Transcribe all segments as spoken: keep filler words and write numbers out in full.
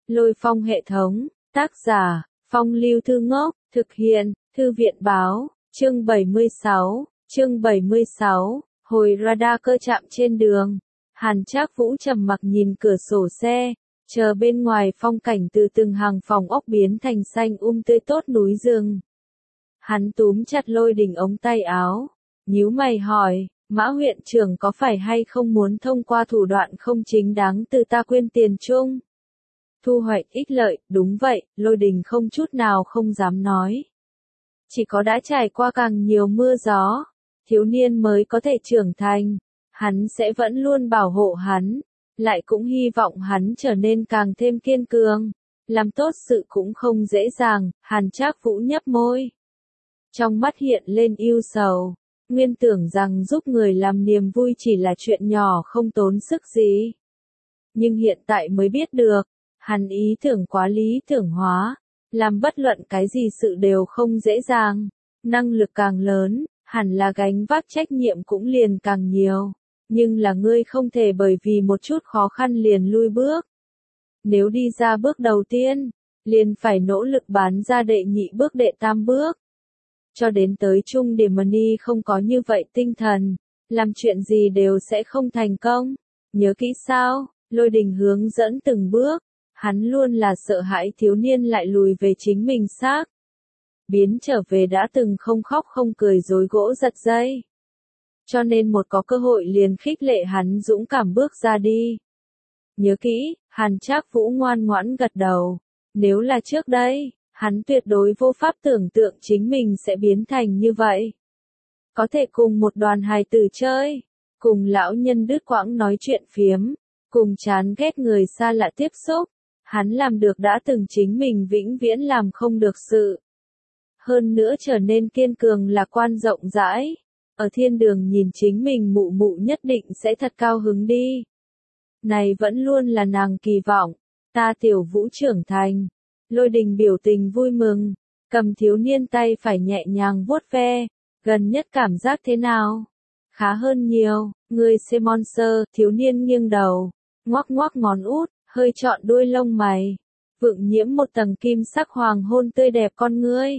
Lôi Phong hệ thống, tác giả, Phong Lưu Thư Ngốc, thực hiện, Thư viện báo, chương bảy mươi sáu, chương bảy mươi sáu, hồi radar cơ chạm trên đường. Hàn Trác Vũ trầm mặc nhìn cửa sổ xe, chờ bên ngoài phong cảnh từ từng hàng phòng ốc biến thành xanh um tươi tốt núi rừng. Hắn túm chặt Lôi Đình ống tay áo, nhíu mày hỏi, Mã huyện trưởng có phải hay không muốn thông qua thủ đoạn không chính đáng từ ta quyên tiền chung? Thu hoạch ích lợi, đúng vậy, Lôi Đình không chút nào không dám nói. Chỉ có đã trải qua càng nhiều mưa gió, thiếu niên mới có thể trưởng thành, hắn sẽ vẫn luôn bảo hộ hắn, lại cũng hy vọng hắn trở nên càng thêm kiên cường. Làm tốt sự cũng không dễ dàng, Hàn Trác Vũ nhấp môi. Trong mắt hiện lên ưu sầu, nguyên tưởng rằng giúp người làm niềm vui chỉ là chuyện nhỏ không tốn sức gì. Nhưng hiện tại mới biết được, hắn ý tưởng quá lý tưởng hóa, làm bất luận cái gì sự đều không dễ dàng, năng lực càng lớn, hẳn là gánh vác trách nhiệm cũng liền càng nhiều, nhưng là ngươi không thể bởi vì một chút khó khăn liền lui bước. Nếu đi ra bước đầu tiên, liền phải nỗ lực bán ra đệ nhị bước đệ tam bước. Cho đến tới chung điểm money không có như vậy tinh thần, làm chuyện gì đều sẽ không thành công. Nhớ kỹ sao, Lôi Đình hướng dẫn từng bước, hắn luôn là sợ hãi thiếu niên lại lùi về chính mình xác. Biến trở về đã từng không khóc không cười rối gỗ giật dây. Cho nên một có cơ hội liền khích lệ hắn dũng cảm bước ra đi. Nhớ kỹ, Hàn Trác Vũ ngoan ngoãn gật đầu. Nếu là trước đây, hắn tuyệt đối vô pháp tưởng tượng chính mình sẽ biến thành như vậy. Có thể cùng một đoàn hài tử chơi, cùng lão nhân đứt quãng nói chuyện phiếm, cùng chán ghét người xa lạ tiếp xúc, hắn làm được đã từng chính mình vĩnh viễn làm không được sự. Hơn nữa trở nên kiên cường lạc quan rộng rãi, ở thiên đường nhìn chính mình mụ mụ nhất định sẽ thật cao hứng đi. Này vẫn luôn là nàng kỳ vọng, ta tiểu Vũ trưởng thành. Lôi Đình biểu tình vui mừng, cầm thiếu niên tay phải nhẹ nhàng vuốt ve, gần nhất cảm giác thế nào? Khá hơn nhiều, người xem monster, thiếu niên nghiêng đầu, ngoắc ngoắc ngón út, hơi trọn đuôi lông mày, vượng nhiễm một tầng kim sắc hoàng hôn tươi đẹp con ngươi.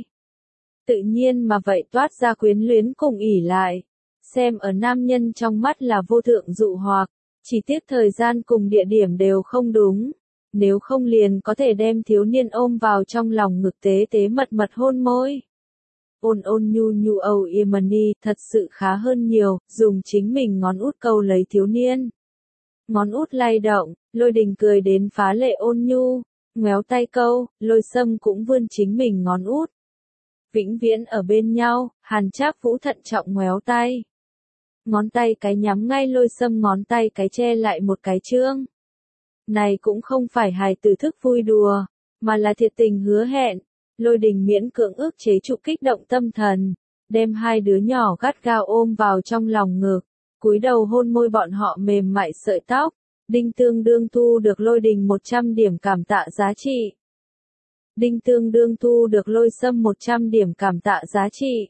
Tự nhiên mà vậy toát ra quyến luyến cùng ỉ lại, xem ở nam nhân trong mắt là vô thượng dụ hoặc, chỉ tiếc thời gian cùng địa điểm đều không đúng. Nếu không liền có thể đem thiếu niên ôm vào trong lòng ngực tế tế mật mật hôn môi. Ôn ôn nhu nhu âu yếm money thật sự khá hơn nhiều, dùng chính mình ngón út câu lấy thiếu niên. Ngón út lay động, Lôi Đình cười đến phá lệ ôn nhu, ngoéo tay câu, Lôi Sâm cũng vươn chính mình ngón út. Vĩnh viễn ở bên nhau, Hàn Trác Vũ thận trọng ngoéo tay. Ngón tay cái nhắm ngay Lôi Sâm ngón tay cái che lại một cái chương. Này cũng không phải hài tử thức vui đùa, mà là thiệt tình hứa hẹn. Lôi Đình miễn cưỡng ức chế trụ kích động tâm thần, đem hai đứa nhỏ gắt gao ôm vào trong lòng ngực, cúi đầu hôn môi bọn họ mềm mại sợi tóc, đinh tương đương thu được Lôi Đình một trăm điểm cảm tạ giá trị. Đinh tương đương thu được Lôi Sâm một trăm điểm cảm tạ giá trị.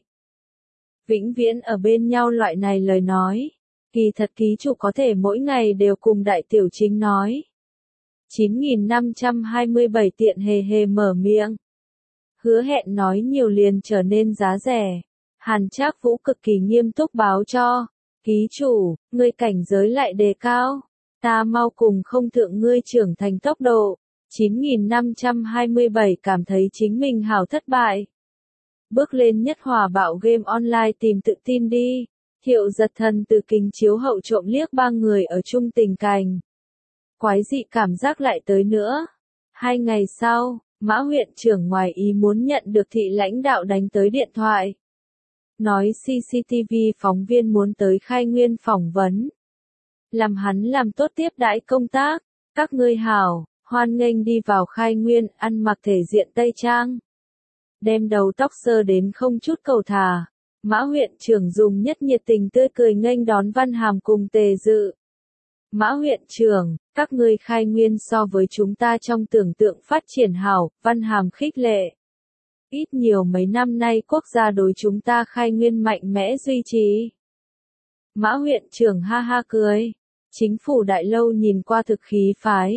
Vĩnh viễn ở bên nhau loại này lời nói, kỳ thật ký chủ có thể mỗi ngày đều cùng đại tiểu chính nói. chín nghìn năm trăm hai mươi bảy tiện hề hề mở miệng. Hứa hẹn nói nhiều liền trở nên giá rẻ. Hàn Trác Vũ cực kỳ nghiêm túc báo cho. Ký chủ, ngươi cảnh giới lại đề cao. Ta mau cùng không thượng ngươi trưởng thành tốc độ. chín nghìn năm trăm hai mươi bảy cảm thấy chính mình hào thất bại. Bước lên nhất hòa bạo game online tìm tự tin đi. Thiệu Giật Thần từ kính chiếu hậu trộm liếc ba người ở chung tình cảnh. Quái dị cảm giác lại tới nữa. Hai ngày sau, Mã huyện trưởng ngoài ý muốn nhận được thị lãnh đạo đánh tới điện thoại. Nói xê xê tê vê phóng viên muốn tới Khai Nguyên phỏng vấn. Làm hắn làm tốt tiếp đãi công tác. Các ngươi hảo, hoan nghênh đi vào Khai Nguyên, ăn mặc thể diện Tây Trang. Đem đầu tóc sơ đến không chút cầu thả. Mã huyện trưởng dùng nhất nhiệt tình tươi cười nghênh đón Văn Hàm cùng Tề Dự. Mã huyện trưởng, các ngươi Khai Nguyên so với chúng ta trong tưởng tượng phát triển hảo, Văn Hàm khích lệ. Ít nhiều mấy năm nay quốc gia đối chúng ta Khai Nguyên mạnh mẽ duy trì. Mã huyện trưởng ha ha cười. Chính phủ đại lâu nhìn qua thực khí phái.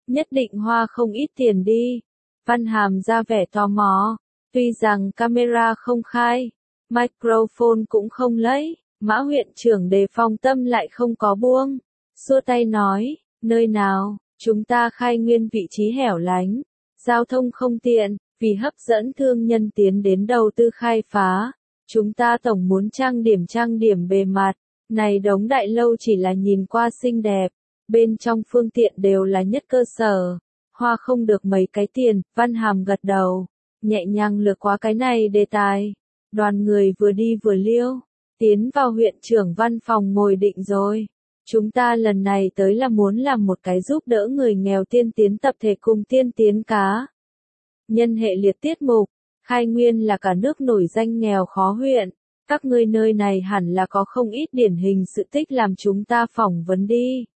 Nhất định hoa không ít tiền đi. Văn Hàm ra vẻ tò mò. Tuy rằng camera không khai, microphone cũng không lấy, Mã huyện trưởng đề phòng tâm lại không có buông. Xua tay nói, nơi nào, chúng ta khai nguyên vị trí hẻo lánh, giao thông không tiện, vì hấp dẫn thương nhân tiến đến đầu tư khai phá. Chúng ta tổng muốn trang điểm trang điểm bề mặt, này đống đại lâu chỉ là nhìn qua xinh đẹp, bên trong phương tiện đều là nhất cơ sở. Hoa không được mấy cái tiền, Văn Hàm gật đầu, nhẹ nhàng lược qua cái này đề tài. Đoàn người vừa đi vừa liêu, tiến vào huyện trưởng văn phòng ngồi định rồi. Chúng ta lần này tới là muốn làm một cái giúp đỡ người nghèo tiên tiến tập thể cùng tiên tiến cá. Nhân hệ liệt tiết mục, Khai Nguyên là cả nước nổi danh nghèo khó huyện. Các ngươi nơi này hẳn là có không ít điển hình sự tích làm chúng ta phỏng vấn đi.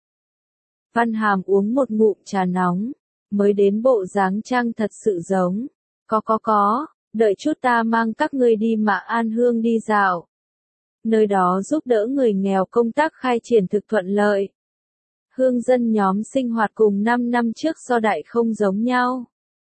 Văn Hàm uống một ngụm trà nóng, mới đến bộ dáng trang thật sự giống. Có có có, đợi chút ta mang các ngươi đi Mã An Hương đi dạo. Nơi đó giúp đỡ người nghèo công tác khai triển thực thuận lợi. Hương dân nhóm sinh hoạt cùng năm năm trước so đại không giống nhau.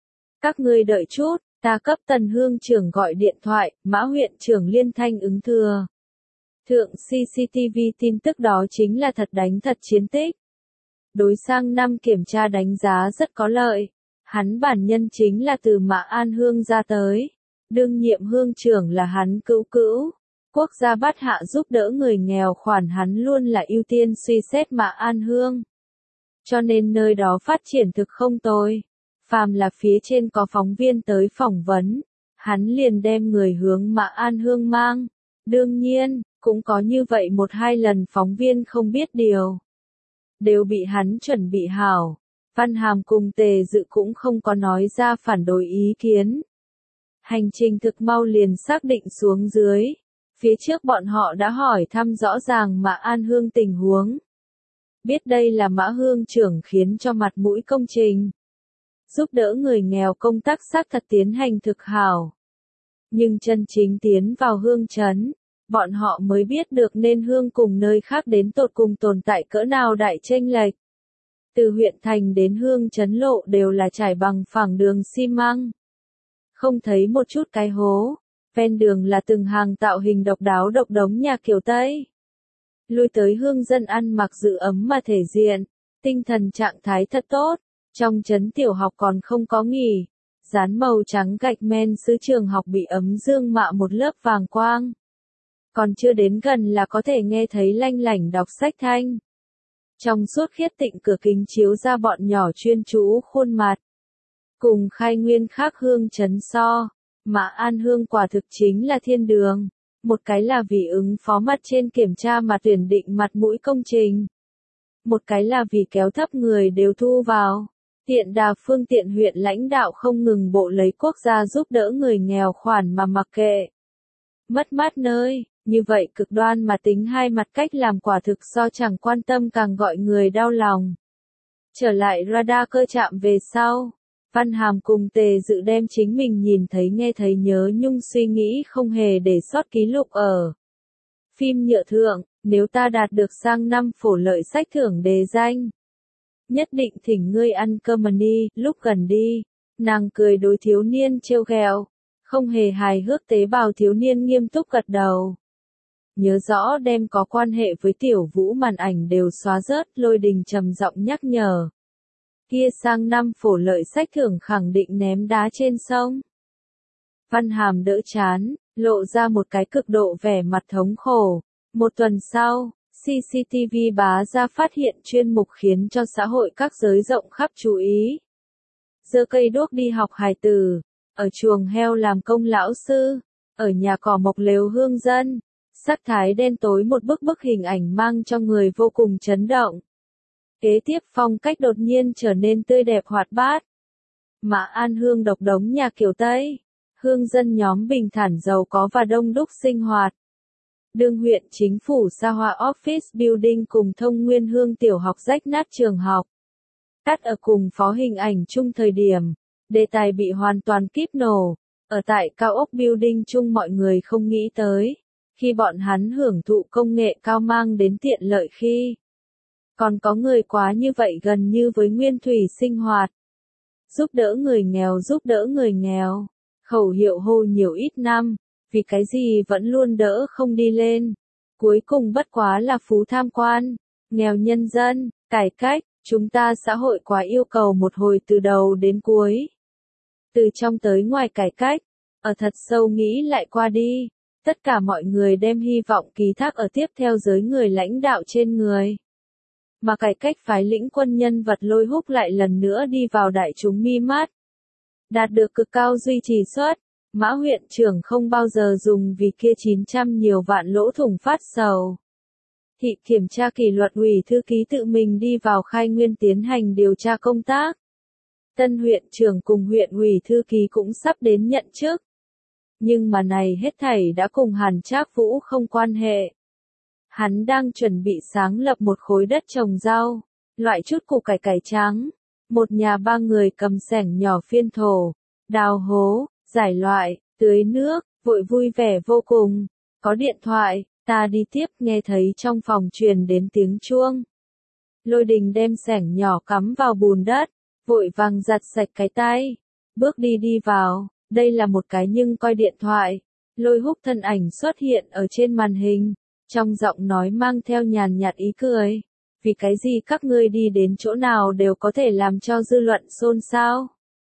Các ngươi đợi chút, ta cấp Tần Hương trưởng gọi điện thoại, Mã huyện trưởng liên thanh ứng thừa. Thượng xê xê tê vê tin tức đó chính là thật đánh thật chiến tích. Đối sang năm kiểm tra đánh giá rất có lợi. Hắn bản nhân chính là từ Mã An Hương ra tới. Đương nhiệm hương trưởng là hắn cữu cữu. Quốc gia bắt hạ giúp đỡ người nghèo khoản hắn luôn là ưu tiên suy xét Mã An Hương. Cho nên nơi đó phát triển thực không tồi. Phàm là phía trên có phóng viên tới phỏng vấn, hắn liền đem người hướng Mã An Hương mang. Đương nhiên, cũng có như vậy một hai lần phóng viên không biết điều. Đều bị hắn chuẩn bị hảo. Văn Hàm cùng Tề Dự cũng không có nói ra phản đối ý kiến. Hành trình thực mau liền xác định xuống dưới. Phía trước bọn họ đã hỏi thăm rõ ràng Mã An Hương tình huống. Biết đây là Mã Hương trưởng khiến cho mặt mũi công trình. Giúp đỡ người nghèo công tác xác thật tiến hành thực hảo. Nhưng chân chính tiến vào hương trấn, bọn họ mới biết được nên hương cùng nơi khác đến tột cùng tồn tại cỡ nào đại chênh lệch. Từ huyện thành đến hương trấn lộ đều là trải bằng phẳng đường xi măng. Không thấy một chút cái hố, ven đường là từng hàng tạo hình độc đáo độc đống nhà kiểu Tây. Lui tới hương dân ăn mặc giữ ấm mà thể diện, tinh thần trạng thái thật tốt. Trong trấn tiểu học còn không có nghỉ, dán màu trắng gạch men sứ trường học bị ấm dương mạ một lớp vàng quang. Còn chưa đến gần là có thể nghe thấy lanh lảnh đọc sách thanh. Trong suốt khiết tịnh cửa kính chiếu ra bọn nhỏ chuyên chú khuôn mặt. Cùng Khai Nguyên khác hương trấn so, Mã An Hương quả thực chính là thiên đường. Một cái là vì ứng phó mặt trên kiểm tra mà tuyển định mặt mũi công trình. Một cái là vì kéo thấp người đều thu vào. Tiện đà phương tiện huyện lãnh đạo không ngừng bộ lấy quốc gia giúp đỡ người nghèo khoản mà mặc kệ. Mất mát nơi, như vậy cực đoan mà tính hai mặt cách làm quả thực so chẳng quan tâm càng gọi người đau lòng. Trở lại radar cơ trạm về sau, Văn Hàm cùng Tề Dự đem chính mình nhìn thấy nghe thấy nhớ nhung suy nghĩ không hề để sót ký lục ở phim nhựa thượng. Nếu ta đạt được sang năm phổ lợi sách thưởng đề danh, nhất định thỉnh ngươi ăn cơm đi. Lúc gần đi, nàng cười đối thiếu niên trêu ghẹo, không hề hài hước tế bào thiếu niên nghiêm túc gật đầu. Nhớ rõ đem có quan hệ với Tiểu Vũ màn ảnh đều xóa rớt. Lôi Đình trầm giọng nhắc nhở. Kia sang năm phổ lợi sách thưởng khẳng định ném đá trên sông. Văn Hàm đỡ chán, lộ ra một cái cực độ vẻ mặt thống khổ. Một tuần sau, xê xê tê vê bá ra phát hiện chuyên mục khiến cho xã hội các giới rộng khắp chú ý. Giơ cây đuốc đi học hài tử, ở chuồng heo làm công lão sư, ở nhà cỏ mộc lều hương dân. Sắc thái đen tối một bức bức hình ảnh mang cho người vô cùng chấn động. Kế tiếp phong cách đột nhiên trở nên tươi đẹp hoạt bát. Mã An Hương độc đống nhà kiểu Tây. Hương dân nhóm bình thản giàu có và đông đúc sinh hoạt. Đương huyện chính phủ xa hoa office building cùng thông nguyên hương tiểu học rách nát trường học. Cắt ở cùng phó hình ảnh chung thời điểm, đề tài bị hoàn toàn kíp nổ. Ở tại cao ốc building chung mọi người không nghĩ tới, khi bọn hắn hưởng thụ công nghệ cao mang đến tiện lợi khi Còn có người quá như vậy gần như với nguyên thủy sinh hoạt. Giúp đỡ người nghèo giúp đỡ người nghèo. Khẩu hiệu hô nhiều ít năm, vì cái gì vẫn luôn đỡ không đi lên. Cuối cùng bất quá là phú tham quan, nghèo nhân dân, cải cách, chúng ta xã hội quá yêu cầu một hồi từ đầu đến cuối. Từ trong tới ngoài cải cách, ở thật sâu nghĩ lại qua đi, tất cả mọi người đem hy vọng ký thác ở tiếp theo giới người lãnh đạo trên người. Mà cải cách phái lĩnh quân nhân vật Lôi Húc lại lần nữa đi vào đại chúng mi mắt. Đạt được cực cao duy trì suất, Mã huyện trưởng không bao giờ dùng vì kia chín trăm nhiều vạn lỗ thủng phát sầu. Thị kiểm tra kỷ luật ủy thư ký tự mình đi vào khai nguyên tiến hành điều tra công tác. Tân huyện trưởng cùng huyện ủy thư ký cũng sắp đến nhận chức. Nhưng mà này hết thảy đã cùng Hàn Trác Vũ không quan hệ. Hắn đang chuẩn bị sáng lập một khối đất trồng rau, loại chút củ cải cải trắng. Một nhà ba người cầm xẻng nhỏ phiên thổ, đào hố, giải loại, tưới nước, vội vui vẻ vô cùng. Có điện thoại, ta đi tiếp nghe thấy trong phòng truyền đến tiếng chuông. Lôi Đình đem xẻng nhỏ cắm vào bùn đất, vội vàng giặt sạch cái tay, bước đi đi vào, đây là một cái nhưng coi điện thoại. Lôi Húc thân ảnh xuất hiện ở trên màn hình, trong giọng nói mang theo nhàn nhạt ý cười. Vì cái gì các ngươi đi đến chỗ nào đều có thể làm cho dư luận xôn xao?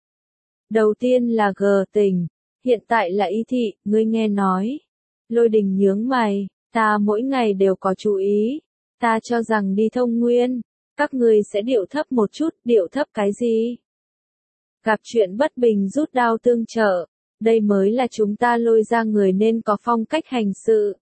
Đầu tiên là G tỉnh, hiện tại là Y thị, ngươi nghe nói. Lôi Đình nhướng mày, ta mỗi ngày đều có chú ý, ta cho rằng đi Thông Nguyên, các ngươi sẽ điệu thấp một chút, điệu thấp cái gì? Gặp chuyện bất bình rút đao tương trợ, đây mới là chúng ta Lôi ra người nên có phong cách hành sự.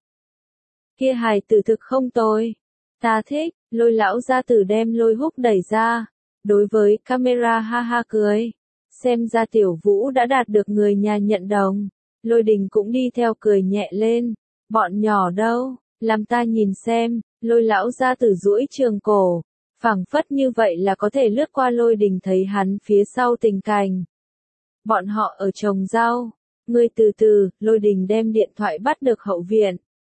Kia hài tử thực không tồi, ta thích. Lôi lão gia tử đem Lôi Húc đẩy ra, đối với camera ha ha cười. Xem ra Tiểu Vũ đã đạt được người nhà nhận đồng. Lôi Đình cũng đi theo cười nhẹ lên. Bọn nhỏ đâu, làm ta nhìn xem. Lôi lão gia tử duỗi trường cổ, phảng phất như vậy là có thể lướt qua Lôi Đình thấy hắn phía sau tình cảnh. Bọn họ ở trồng rau. Ngươi từ từ, Lôi Đình đem điện thoại bắt được hậu viện.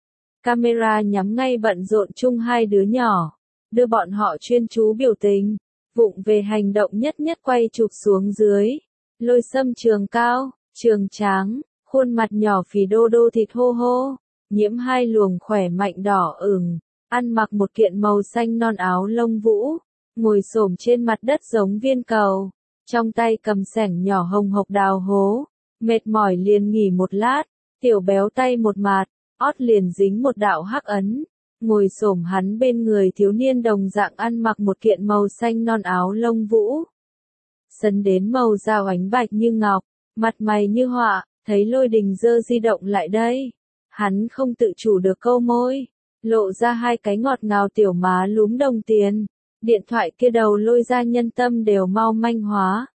Camera nhắm ngay bận rộn chung hai đứa nhỏ. Đưa bọn họ chuyên chú biểu tình, vụng về hành động nhất nhất quay chụp xuống dưới. Lôi Sâm trường cao, trường tráng, khuôn mặt nhỏ phì đô đô thịt hô hô, nhiễm hai luồng khỏe mạnh đỏ ửng, ăn mặc một kiện màu xanh non áo lông vũ, ngồi xổm trên mặt đất giống viên cầu, trong tay cầm xẻng nhỏ hồng hộc đào hố, mệt mỏi liền nghỉ một lát, tiểu béo tay một mạt, ót liền dính một đạo hắc ấn. Ngồi xổm hắn bên người thiếu niên đồng dạng ăn mặc một kiện màu xanh non áo lông vũ. Sấn đến màu da ánh bạch như ngọc, mặt mày như họa, thấy Lôi Đình giơ di động lại đây. Hắn không tự chủ được câu môi, lộ ra hai cái ngọt ngào tiểu má lúm đồng tiền. Điện thoại kia đầu Lôi ra nhân tâm đều mau manh hóa.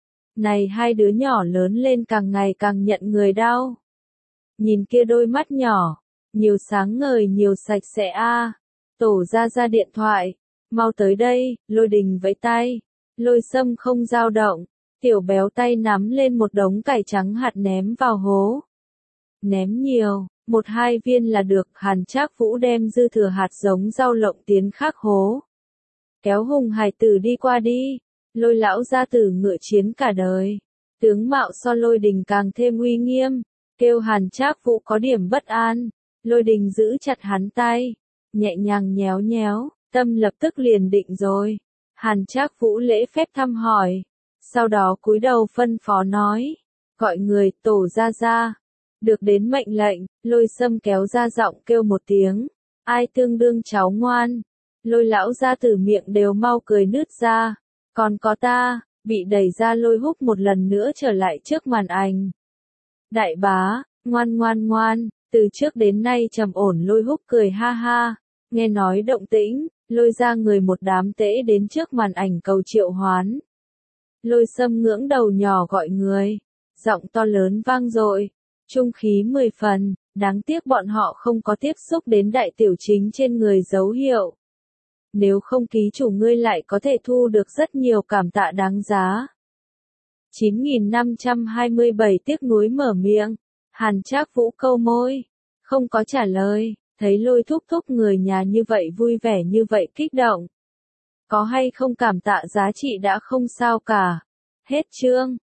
Này hai đứa nhỏ lớn lên càng ngày càng nhận người đau. Nhìn kia đôi mắt nhỏ. Nhiều sáng ngời nhiều sạch sẽ a. À. Tổ ra ra điện thoại, mau tới đây, Lôi Đình vẫy tay. Lôi Sâm không dao động, tiểu béo tay nắm lên một đống cải trắng hạt ném vào hố. Ném nhiều, một hai viên là được. Hàn Trác Vũ đem dư thừa hạt giống rau lộng tiến khác hố. Kéo Hùng Hải Tử đi qua đi. Lôi lão gia tử ngựa chiến cả đời, tướng mạo so Lôi Đình càng thêm uy nghiêm, kêu Hàn Trác Vũ có điểm bất an. Lôi Đình giữ chặt hắn tay, nhẹ nhàng nhéo nhéo, tâm lập tức liền định rồi. Hàn Trác Vũ lễ phép thăm hỏi, sau đó cúi đầu phân phó nói, gọi người tổ ra ra. Được đến mệnh lệnh, Lôi Sâm kéo ra giọng kêu một tiếng, ai tương đương cháu ngoan. Lôi lão gia tử miệng đều mau cười nứt ra, còn có ta, bị đẩy ra Lôi Húc một lần nữa trở lại trước màn ảnh. Đại bá, ngoan ngoan ngoan. Từ trước đến nay trầm ổn Lôi Húc cười ha ha, nghe nói động tĩnh, Lôi ra người một đám tễ đến trước màn ảnh cầu triệu hoán. Lôi Sâm ngưỡng đầu nhỏ gọi người, giọng to lớn vang dội, trung khí mười phần, đáng tiếc bọn họ không có tiếp xúc đến đại tiểu chính trên người dấu hiệu. Nếu không ký chủ ngươi lại có thể thu được rất nhiều cảm tạ đáng giá. chín nghìn năm trăm hai mươi bảy tiếc nuối mở miệng. Hàn Trác Vũ câu môi, không có trả lời, thấy Lôi thúc thúc người nhà như vậy vui vẻ như vậy kích động. có hay không cảm tạ giá trị đã không sao cả. Hết chương.